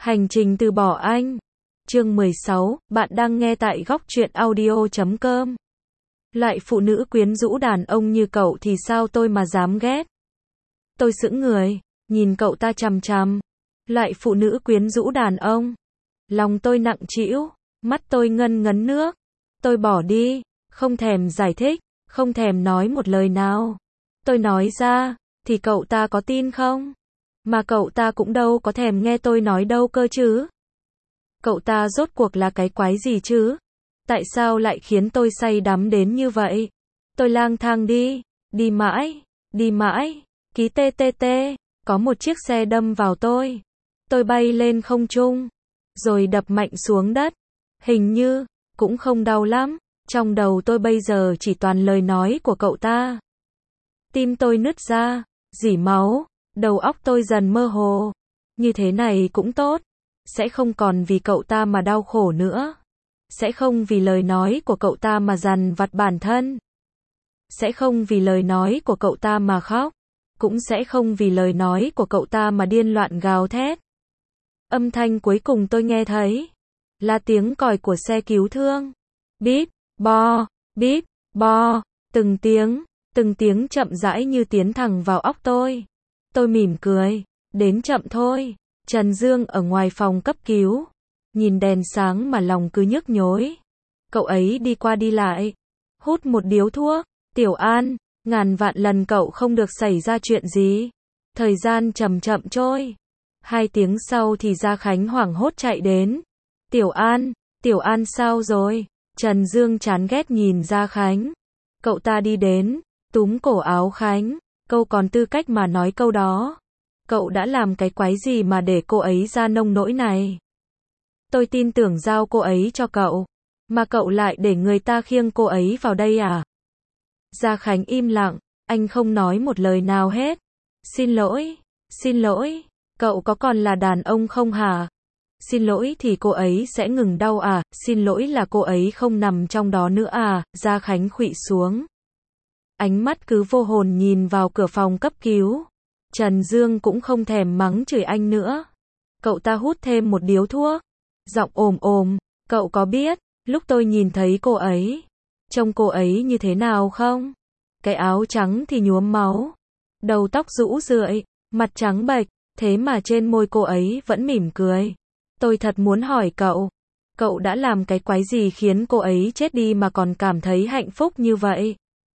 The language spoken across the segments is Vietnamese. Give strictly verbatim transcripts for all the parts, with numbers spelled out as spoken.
Hành trình từ bỏ anh. Chương mười sáu, bạn đang nghe tại góc truyện audio chấm com. Loại phụ nữ quyến rũ đàn ông như cậu thì sao tôi mà dám ghét. Tôi sững người, nhìn cậu ta chằm chằm. Loại phụ nữ quyến rũ đàn ông. Lòng tôi nặng trĩu, mắt tôi ngân ngấn nước. Tôi bỏ đi, không thèm giải thích, không thèm nói một lời nào. Tôi nói ra, thì cậu ta có tin không? Mà cậu ta cũng đâu có thèm nghe tôi nói đâu cơ chứ. Cậu ta rốt cuộc là cái quái gì chứ? Tại sao lại khiến tôi say đắm đến như vậy? Tôi lang thang đi, đi mãi, đi mãi, ký tê tê tê, có một chiếc xe đâm vào tôi. Tôi bay lên không trung, rồi đập mạnh xuống đất. Hình như, cũng không đau lắm, trong đầu tôi bây giờ chỉ toàn lời nói của cậu ta. Tim tôi nứt ra, rỉ máu, đầu óc tôi dần mơ hồ. Như thế này cũng tốt, sẽ không còn vì cậu ta mà đau khổ nữa. Sẽ không vì lời nói của cậu ta mà dằn vặt bản thân. Sẽ không vì lời nói của cậu ta mà khóc. Cũng sẽ không vì lời nói của cậu ta mà điên loạn gào thét. Âm thanh cuối cùng tôi nghe thấy là tiếng còi của xe cứu thương. Bíp, bo, bíp, bo, từng tiếng, từng tiếng chậm rãi như tiến thẳng vào óc tôi. Tôi mỉm cười, đến chậm thôi. Trần Dương ở ngoài phòng cấp cứu, nhìn đèn sáng mà lòng cứ nhức nhối. Cậu ấy đi qua đi lại, hút một điếu thuốc. Tiểu An, ngàn vạn lần cậu không được xảy ra chuyện gì. Thời gian chậm chậm trôi. Hai tiếng sau thì Gia Khánh hoảng hốt chạy đến. Tiểu An, Tiểu An sao rồi? Trần Dương chán ghét nhìn Gia Khánh. Cậu ta đi đến, túm cổ áo Khánh. Cậu còn tư cách mà nói câu đó. Cậu đã làm cái quái gì mà để cô ấy ra nông nỗi này? Tôi tin tưởng giao cô ấy cho cậu, mà cậu lại để người ta khiêng cô ấy vào đây à? Gia Khánh im lặng, anh không nói một lời nào hết. Xin lỗi, xin lỗi, cậu có còn là đàn ông không hả? Xin lỗi thì cô ấy sẽ ngừng đau à? Xin lỗi là cô ấy không nằm trong đó nữa à? Gia Khánh khuỵu xuống. Ánh mắt cứ vô hồn nhìn vào cửa phòng cấp cứu. Trần Dương cũng không thèm mắng chửi anh nữa. Cậu ta hút thêm một điếu thuốc. Giọng ồm ồm, cậu có biết, lúc tôi nhìn thấy cô ấy, trông cô ấy như thế nào không? Cái áo trắng thì nhuốm máu, đầu tóc rũ rượi, mặt trắng bệch, thế mà trên môi cô ấy vẫn mỉm cười. Tôi thật muốn hỏi cậu, cậu đã làm cái quái gì khiến cô ấy chết đi mà còn cảm thấy hạnh phúc như vậy?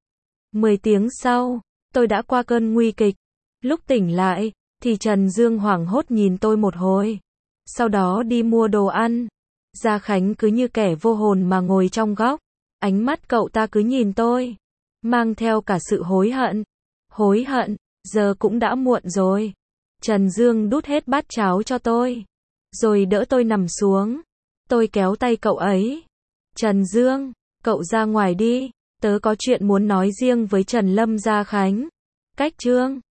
Mười tiếng sau, tôi đã qua cơn nguy kịch. Lúc tỉnh lại, thì Trần Dương hoảng hốt nhìn tôi một hồi. Sau đó đi mua đồ ăn. Gia Khánh cứ như kẻ vô hồn mà ngồi trong góc. Ánh mắt cậu ta cứ nhìn tôi, mang theo cả sự hối hận. Hối hận, giờ cũng đã muộn rồi. Trần Dương đút hết bát cháo cho tôi, rồi đỡ tôi nằm xuống. Tôi kéo tay cậu ấy. Trần Dương, cậu ra ngoài đi. Tớ có chuyện muốn nói riêng với Trần Lâm. Gia Khánh. Cách Trương.